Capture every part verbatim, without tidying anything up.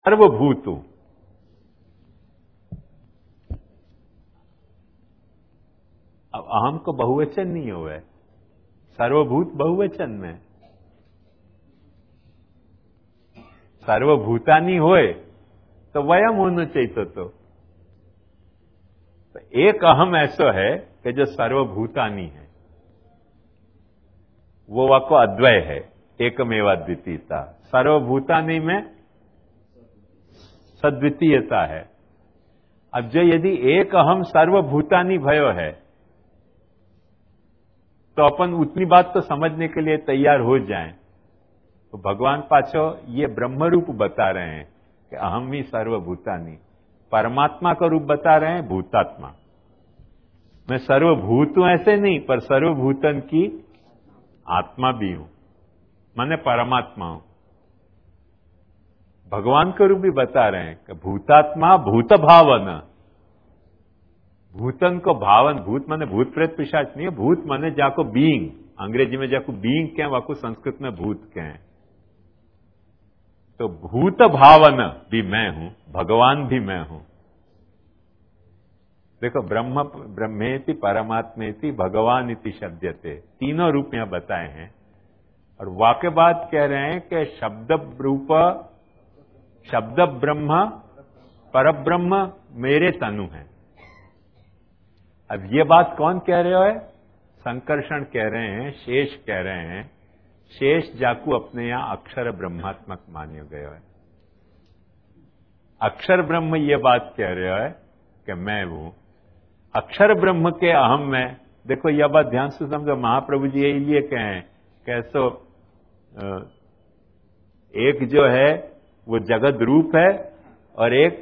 सर्वभूत हूं। अब अहम को बहुवचन नहीं हुआ, सर्वभूत बहुवचन में, सर्वभूतानी होए तो वयम होना चाहिए। तो, तो एक अहम ऐसा है कि जो सर्वभूतानी है, वो वाको अद्वय है, एकमेव अद्वितीयता। सर्वभूतानी में सद्वितीयता है। अब जो यदि एक अहम सर्वभूतानी भयो है, तो अपन उतनी बात तो समझने के लिए तैयार हो जाएं। तो भगवान पाछो ये ब्रह्म रूप बता रहे हैं कि अहम ही सर्वभूतानी, परमात्मा का रूप बता रहे हैं भूतात्मा। मैं सर्वभूत हूं ऐसे नहीं, पर सर्वभूतन की आत्मा भी हूं, माने परमात्मा हूं। भगवान का रूप भी बता रहे हैं कि भूतात्मा भूत भावन, भूतन को भावन, भूत माने भूत प्रेत पिशाच नहीं है, भूत माने जाको बीइंग, अंग्रेजी में जाको बीइंग कहें, वाको संस्कृत में भूत कहें। तो भूत भावन भी मैं हूं, भगवान भी मैं हूं। देखो, ब्रह्म ब्रह्मेति परमात्मेति भगवान इति शब्दते, तीनों रूप यहां बताए हैं। और वाक्य बात कह रहे हैं कि शब्द रूप, शब्द ब्रह्म परब्रह्म मेरे तनु है। अब ये बात कौन कह रहे है? संकर्षण कह रहे हैं, शेष कह रहे हैं। शेष जाकू अपने यहां अक्षर ब्रह्मात्मक मान्य गयो है। अक्षर ब्रह्म ये बात कह रहे है कि मैं हूं अक्षर ब्रह्म के अहम में। देखो, यह बात ध्यान से समझो, महाप्रभु जी यही लिए कहें कैसो एक जो है वो जगत रूप है और एक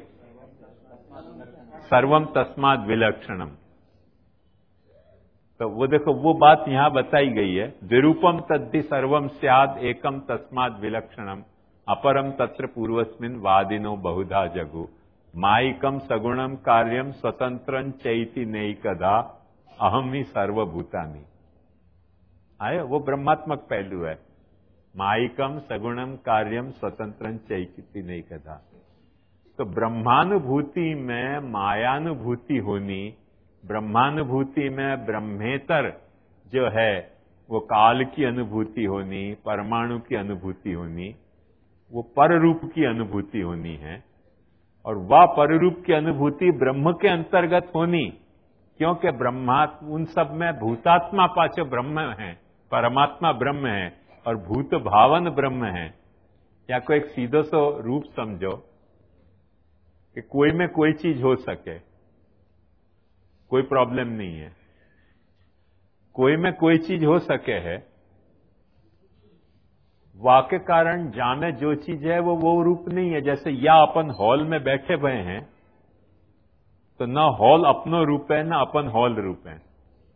सर्वम तस्माद विलक्षणम। तो वो देखो, वो बात यहां बताई गई है, विरूपम तद्धि सर्वम स्याद एकम तस्माद विलक्षणम अपरम तत्र पूर्वस्मिन वादिनो बहुधा जगु माइकम सगुणम कार्यम स्वतंत्रं चैति नैकदा अहम ही सर्वभूतानि। आए, वो ब्रह्मात्मक पहलू है, माइकम सगुणम कार्यम स्वतंत्रं चैति नैकदा। तो ब्रह्मानुभूति में मायानुभूति होनी, ब्रह्मानुभूति में ब्रह्मेतर जो है वो काल की अनुभूति होनी, परमाणु की अनुभूति होनी, वो पर रूप की अनुभूति होनी है। और वह पर रूप की अनुभूति ब्रह्म के अंतर्गत होनी, क्योंकि ब्रह्मा उन सब में भूतात्मा पाचो ब्रह्म है, परमात्मा ब्रह्म है और भूत भावन ब्रह्म है। या कोई एक सीधो सो रूप समझो कि कोई में कोई चीज हो सके, कोई प्रॉब्लम नहीं है। कोई में कोई चीज हो सके है, वाक्य कारण जाने जो चीज है वो वो रूप नहीं है। जैसे या अपन हॉल में बैठे हुए हैं तो न हॉल अपनो रूप है न अपन हॉल रूप है।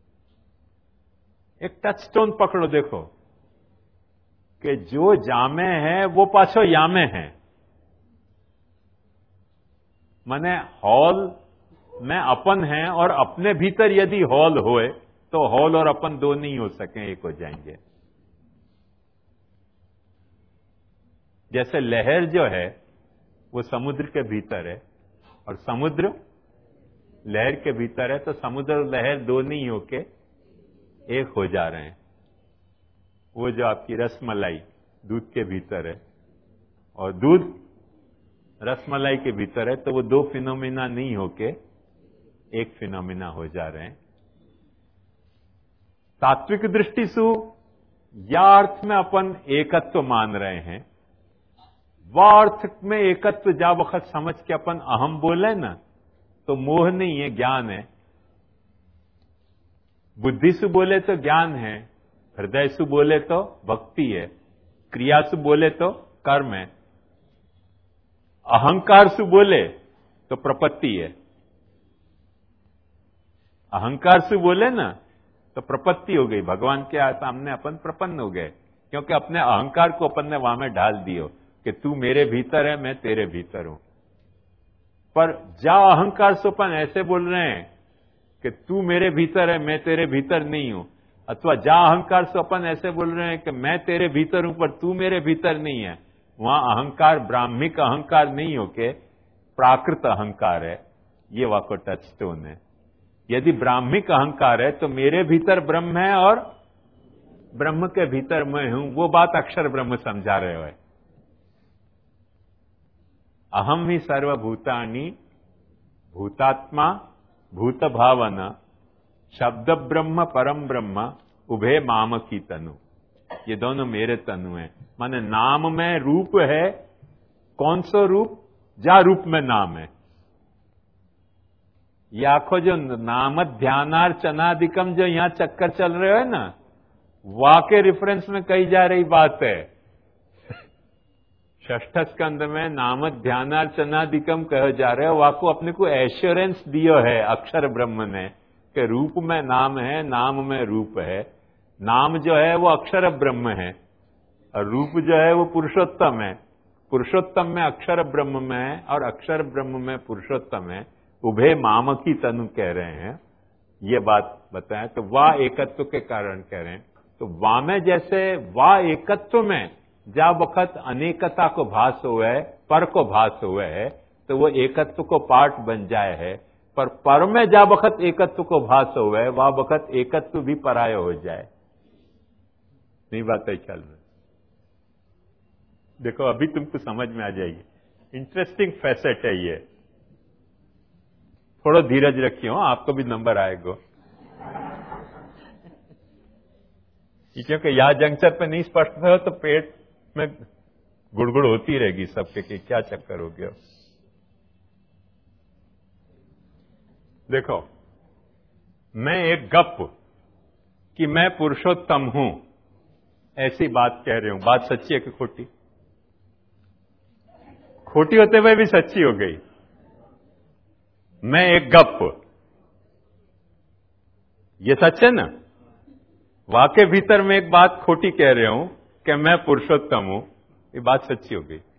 एक टच स्टोन पकड़ो, देखो कि जो जामे है वो पाछो यामे है। माने हॉल में अपन है और अपने भीतर यदि हॉल होए तो हॉल और अपन दो नहीं हो सके, एक हो जाएंगे। जैसे लहर जो है वो समुद्र के भीतर है और समुद्र लहर के भीतर है, तो समुद्र और लहर दो नहीं होके एक हो जा रहे हैं। वो जो आपकी रसमलाई दूध के भीतर है और दूध रसमलाई के भीतर है, तो वो दो फिनोमिना नहीं होके एक फिनोमिना हो जा रहे हैं। तात्विक दृष्टि से या अर्थ में अपन एकत्व मान रहे हैं, वह अर्थ में एकत्व जा वक्त समझ के अपन अहम बोले ना, तो मोह नहीं है, ज्ञान है। बुद्धि से बोले तो ज्ञान है, हृदय से बोले तो भक्ति है, क्रिया से बोले तो कर्म है, अहंकार से बोले तो प्रपत्ति है। अहंकार से बोले ना तो प्रपत्ति हो गई, भगवान के सामने अपन प्रपन्न हो गए, क्योंकि अपने अहंकार को अपन ने वहां में डाल दियो कि तू मेरे भीतर है, मैं तेरे भीतर हूं। पर जा अहंकार से अपन ऐसे बोल रहे हैं कि तू मेरे भीतर है, मैं तेरे भीतर नहीं हूं, अथवा जा अहंकार से अपन ऐसे बोल रहे हैं कि मैं तेरे भीतर हूं पर तू मेरे भीतर नहीं है, वहां अहंकार ब्राह्मिक अहंकार नहीं होके प्राकृत अहंकार है, ये वाको टचस्टोन है। यदि ब्राह्मिक अहंकार है तो मेरे भीतर ब्रह्म है और ब्रह्म के भीतर मैं हूं, वो बात अक्षर ब्रह्म समझा रहे हो। अहम ही सर्वभूतानि भूतात्मा भूत भावन शब्द ब्रह्म परम ब्रह्म उभे माम की तनु, ये दोनों मेरे तनु हैं। माने नाम में रूप है, कौन सा रूप? जा रूप में नाम है। ये आखो जो नाम ध्यानार्चनादिकम जो यहां चक्कर चल रहे है ना, वाके रेफरेंस में कही जा रही बात है। षष्ठ स्कंद में नाम ध्यानार्चनादिकम कहे जा रहे हो, वाको अपने को एश्योरेंस दियो है अक्षर ब्रह्म ने कि रूप में नाम है, नाम में रूप है। नाम जो है वो अक्षर ब्रह्म है और रूप जो है वो पुरुषोत्तम है। पुरुषोत्तम में अक्षर ब्रह्म में है और अक्षर ब्रह्म में पुरुषोत्तम है। उभे माम की तनु कह रहे हैं, ये बात बताएं। तो वाह एकत्व के कारण कह रहे हैं। तो वाह में जैसे वाह एकत्व में जा वक्त अनेकता को भास हुआ है, पर को भास हुआ है, तो वो एकत्व को पार्ट बन जाए है। पर पर में जा वक्त एकत्व को भास हुआ है, वह वक्त एकत्व भी पराय हो जाए। नहीं बात है ख्याल में? देखो अभी तुमको समझ में आ जाएगी। इंटरेस्टिंग फैसेट है ये। थोड़ा धीरज रखिए, हो आपको भी नंबर आएगा। क्योंकि यहां जंक्शन पे नहीं स्पष्ट हो तो पेट में गुड़गुड़ होती रहेगी सबके कि क्या चक्कर हो गया। देखो, मैं एक गप कि मैं पुरुषोत्तम हूं, ऐसी बात कह रही हूं। बात सच्ची है कि खोटी? खोटी होते हुए भी सच्ची हो गई। मैं एक गप, ये सच है ना? वाके भीतर में एक बात खोटी कह रहे हूं कि मैं पुरुषोत्तम हूं, ये बात सच्ची हो गई।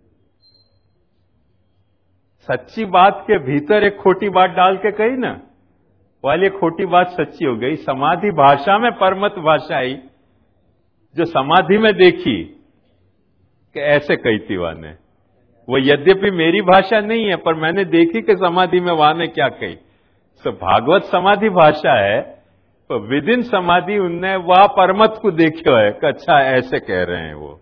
सच्ची बात के भीतर एक खोटी बात डाल के कही ना, वाली खोटी बात सच्ची हो गई। समाधि भाषा में परमत भाषा आई, जो समाधि में देखी कि ऐसे कही थी वाह ने। वो यद्यपि मेरी भाषा नहीं है, पर मैंने देखी कि समाधि में वाह ने क्या कही। तो भागवत समाधि भाषा है, तो विद इन समाधि उनने वह परमत को देखो है कि अच्छा ऐसे कह रहे हैं वो।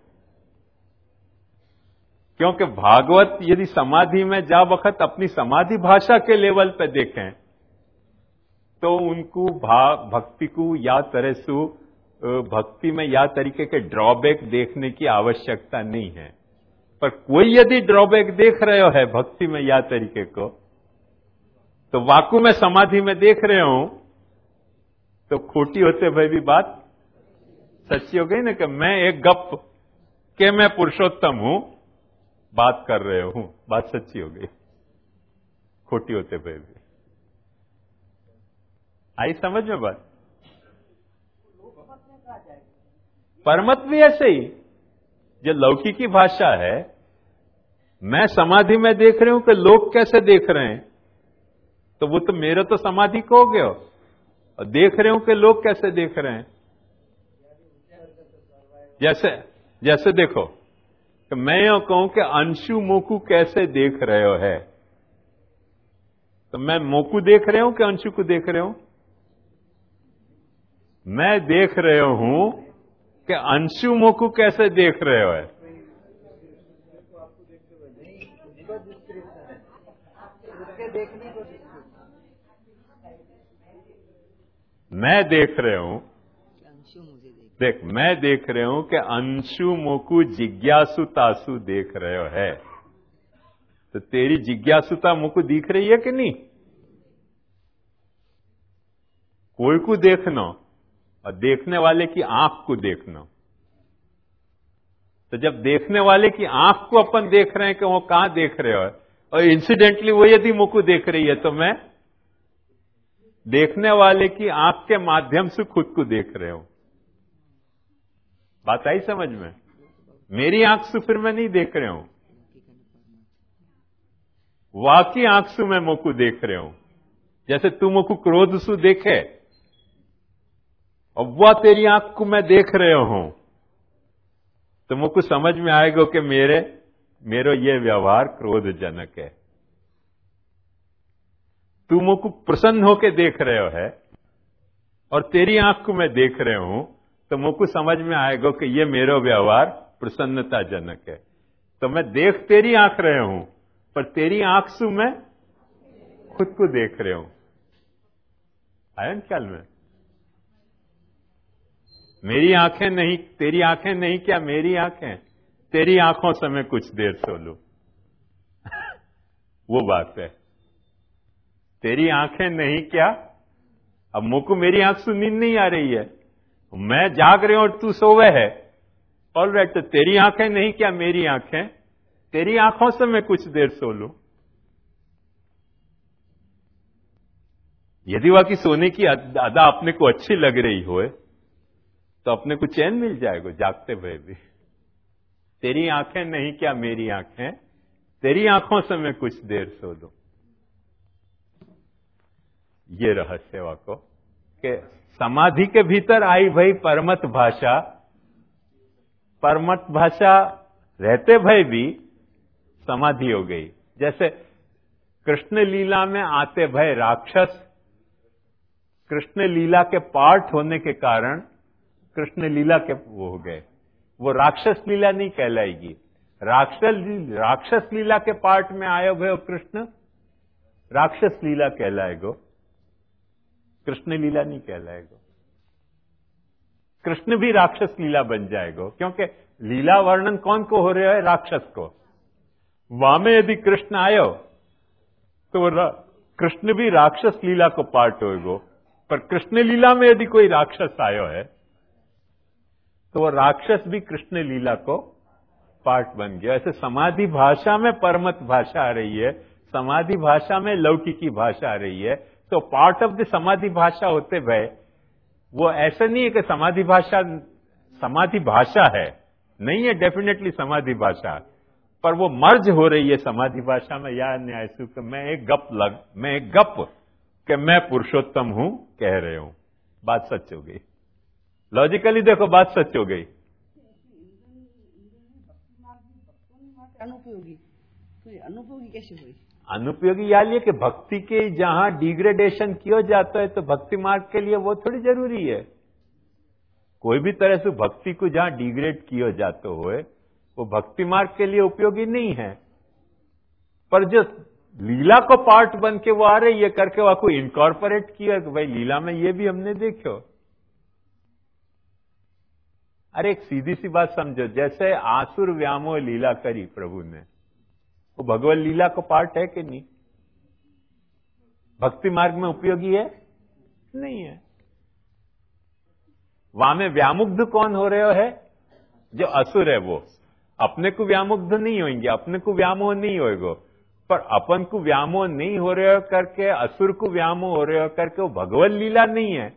क्योंकि भागवत यदि समाधि में जा वक्त अपनी समाधि भाषा के लेवल पे देखें तो उनको भक्ति को या तरह से भक्ति में या तरीके के ड्रॉबैक देखने की आवश्यकता नहीं है। पर कोई यदि ड्रॉबैक देख रहे हो है भक्ति में या तरीके को, तो वाकु में समाधि में देख रहे हो तो खोटी होते हुए भी बात सच्ची हो गई ना कि मैं एक गप के मैं पुरुषोत्तम हूं बात कर रहे हूं, बात सच्ची हो गई खोटी होते हुए भी। आई समझ में बात? परमत भी ऐसे ही, जो लौकिकी भाषा है, मैं समाधि में देख रही हूं कि लोग कैसे देख रहे हैं, तो वो तो मेरा तो समाधि को हो गया, और देख रहे हूं कि लोग कैसे देख रहे हैं। जैसे जैसे देखो कि मैं यू कहूं कि अंशु मोकू कैसे देख रहे हो है, तो मैं मोकू देख रहे हूं कि अंशु को देख रहे हूं? मैं देख रहे हूं कि अंशु मोकू कैसे देख रहे हो है। मैं देख रहे हूं, देख मैं देख रहे हूं कि अंशु मोकू जिज्ञासु तासु देख रहे हो है, तो तेरी जिज्ञासुता मोकू दिख रही है कि नहीं? कोई को देखना और देखने वाले की आंख को देखना, तो जब देखने वाले की आंख को अपन देख रहे हैं कि वो कहां देख रहे हो, और इंसिडेंटली वो यदि मुझको देख रही है, तो मैं देखने वाले की आंख के माध्यम से खुद को देख रहे हूं। बात आई समझ में? मेरी आंख से फिर मैं नहीं देख रहे हूं, वाकई आंख से मैं मुझको देख रहे हूं। जैसे तू मुझको क्रोध से देखे और वह तेरी आंख को मैं देख रहे हूं, तो मुझको समझ में आएगा कि मेरे मेरो ये व्यवहार क्रोधजनक है। तू मुझको प्रसन्न होके देख रहे हो है और तेरी आंख को मैं देख रहे हूं, तो मुझको समझ में आएगा कि ये मेरा व्यवहार प्रसन्नताजनक है। तो मैं देख तेरी आंख रहे हूं, पर तेरी आंख से मैं खुद को देख रहे हूं। आया ना ख्याल में? मेरी आंखें नहीं, तेरी आंखें नहीं, क्या मेरी आंखें? तेरी आंखों से मैं कुछ देर सो लूं। वो बात है। तेरी आंखें नहीं क्या? अब मुझको मेरी आंख से नींद नहीं आ रही है, मैं जाग रही हूं और तू सोवे है। ऑल राइट, तो तेरी आंखें नहीं क्या मेरी आंखें? तेरी आंखों से मैं कुछ देर सो लूं। यदि वह की सोने की अदा अपने को अच्छी लग रही हो तो अपने को चैन मिल जाएगा जागते हुए भी। तेरी आंखें नहीं क्या मेरी आंखें? तेरी आंखों से मैं कुछ देर सो लूं। ये रहस्य वाको कि समाधि के भीतर आई भई परमत भाषा, परमत भाषा रहते भय भी समाधि हो गई। जैसे कृष्ण लीला में आते भय राक्षस, कृष्ण लीला के पार्ट होने के कारण कृष्ण लीला के वो हो गए, वो राक्षस लीला नहीं कहलाएगी। राक्षस राक्षस लीला के पार्ट में आए भय कृष्ण राक्षस लीला कहलाएगो, कृष्ण लीला नहीं कहलाएगो। कृष्ण भी राक्षस लीला बन जाएगो, क्योंकि लीला वर्णन कौन को हो रहा है? राक्षस को। वहां में यदि कृष्ण आयो तो वो कृष्ण भी राक्षस लीला को पार्ट होएगो, पर कृष्ण लीला में यदि कोई राक्षस आयो है तो वो राक्षस भी कृष्ण लीला को पार्ट बन गया। ऐसे समाधि भाषा में परमत भाषा आ रही है, समाधि भाषा में लौकिकी भाषा आ रही है। तो पार्ट ऑफ द समाधि भाषा होते भय वो ऐसा नहीं है कि समाधि भाषा समाधि भाषा है, नहीं है, डेफिनेटली समाधि भाषा, पर वो मर्ज हो रही है समाधि भाषा में। या न्याय सूत्र मैं एक गप लग मैं एक गप कि मैं पुरुषोत्तम हूं कह रहे हूं, बात सच हो गई। लॉजिकली देखो बात सच हो गई। अनुपयोगी तो अनुपयोगी कैसे हुई? अनुपयोगी यार ये कि भक्ति के जहां डिग्रेडेशन किया जाता है तो भक्ति मार्ग के लिए वो थोड़ी जरूरी है। कोई भी तरह से भक्ति को जहां डिग्रेड किया जाता हो वो भक्ति मार्ग के लिए उपयोगी नहीं है। पर जो लीला को पार्ट बन के वो आ रही है करके वह को इनकॉर्पोरेट किया कि भाई लीला में ये भी हमने देखो। अरे एक सीधी सी बात समझो, जैसे आसुर व्यामोह लीला करी प्रभु ने, वो भगवत लीला को पार्ट है कि नहीं? भक्ति मार्ग में उपयोगी है? नहीं है। वहां में व्यामुग्ध कौन हो रहे है? जो असुर है वो। अपने को व्यामुग्ध नहीं होंगे, अपने को व्यामोह नहीं होएगो, पर अपन को व्यामोह नहीं हो रहे हो करके असुर को व्यामोह हो रहे हो करके वो भगवत लीला नहीं है,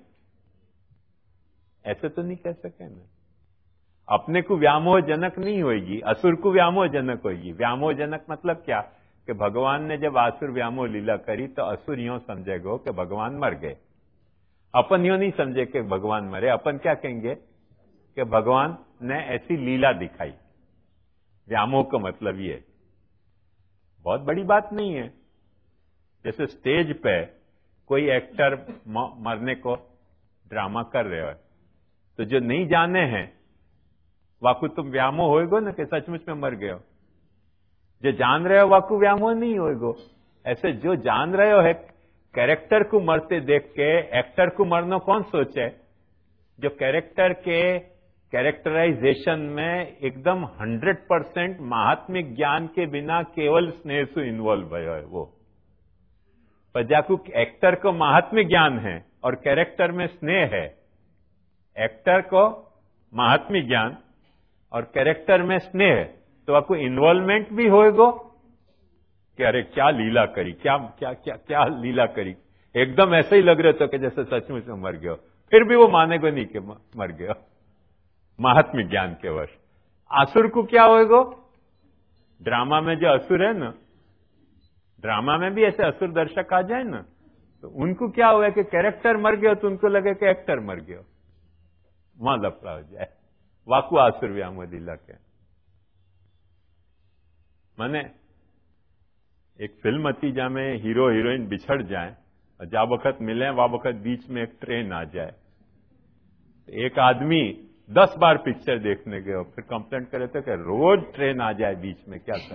ऐसे तो नहीं कह सके ना। अपने को व्यामोह जनक नहीं होगी, असुर को व्यामोह जनक होगी। व्यामोह जनक मतलब क्या कि भगवान ने जब आसुर व्यामोह लीला करी तो असुर यूं समझेगो कि भगवान मर गए। अपन यूं नहीं समझे कि भगवान मरे, अपन क्या कहेंगे कि भगवान ने ऐसी लीला दिखाई। व्यामोह का मतलब ये बहुत बड़ी बात नहीं है। जैसे स्टेज पे कोई एक्टर मरने को ड्रामा कर रहे हो तो जो नहीं जाने हैं वाकु तुम व्यामोह होएगो ना कि सचमुच में मर गए हो। जो जान रहे हो वाकु व्यामोह नहीं होएगो। ऐसे जो जान रहे हो है कैरेक्टर को मरते देख के एक्टर को मरना कौन सोचे? जो कैरेक्टर के कैरेक्टराइजेशन में एकदम हंड्रेड परसेंट महात्मिक ज्ञान के बिना केवल स्नेह से इन्वॉल्व भयो है वो। पर जाकू एक्टर को महात्मिक ज्ञान है और कैरेक्टर में स्नेह है, एक्टर को महात्मिक ज्ञान और कैरेक्टर में स्नेह, तो आपको इन्वॉल्वमेंट भी होएगो कि अरे क्या लीला करी, क्या क्या क्या क्या लीला करी। एकदम ऐसे ही लग रहे तो कि जैसे सचमुच में मर गया, फिर भी वो मानेगो नहीं कि मर गया, महात्मिक ज्ञान के वश। असुर को क्या होएगो? ड्रामा में जो असुर है ना, ड्रामा में भी ऐसे असुर दर्शक आ जाए ना तो उनको क्या हुआ कि कैरेक्टर मर गया तो उनको लगे कि एक्टर मर गया, वहां लफड़ा हो जाए। વાકુ આસુરવ્યામાંથી લખે. મને एक फिल्म थी जहां में हीरो हीरोइन बिछड़ जाए, जा वक्त मिले वा वक्त बीच में एक ट्रेन आ जाए. एक आदमी दस बार पिक्चर देखने गए और फिर कंप्लेंट करे थे कि रोज ट्रेन आ जाए बीच में, क्या करें.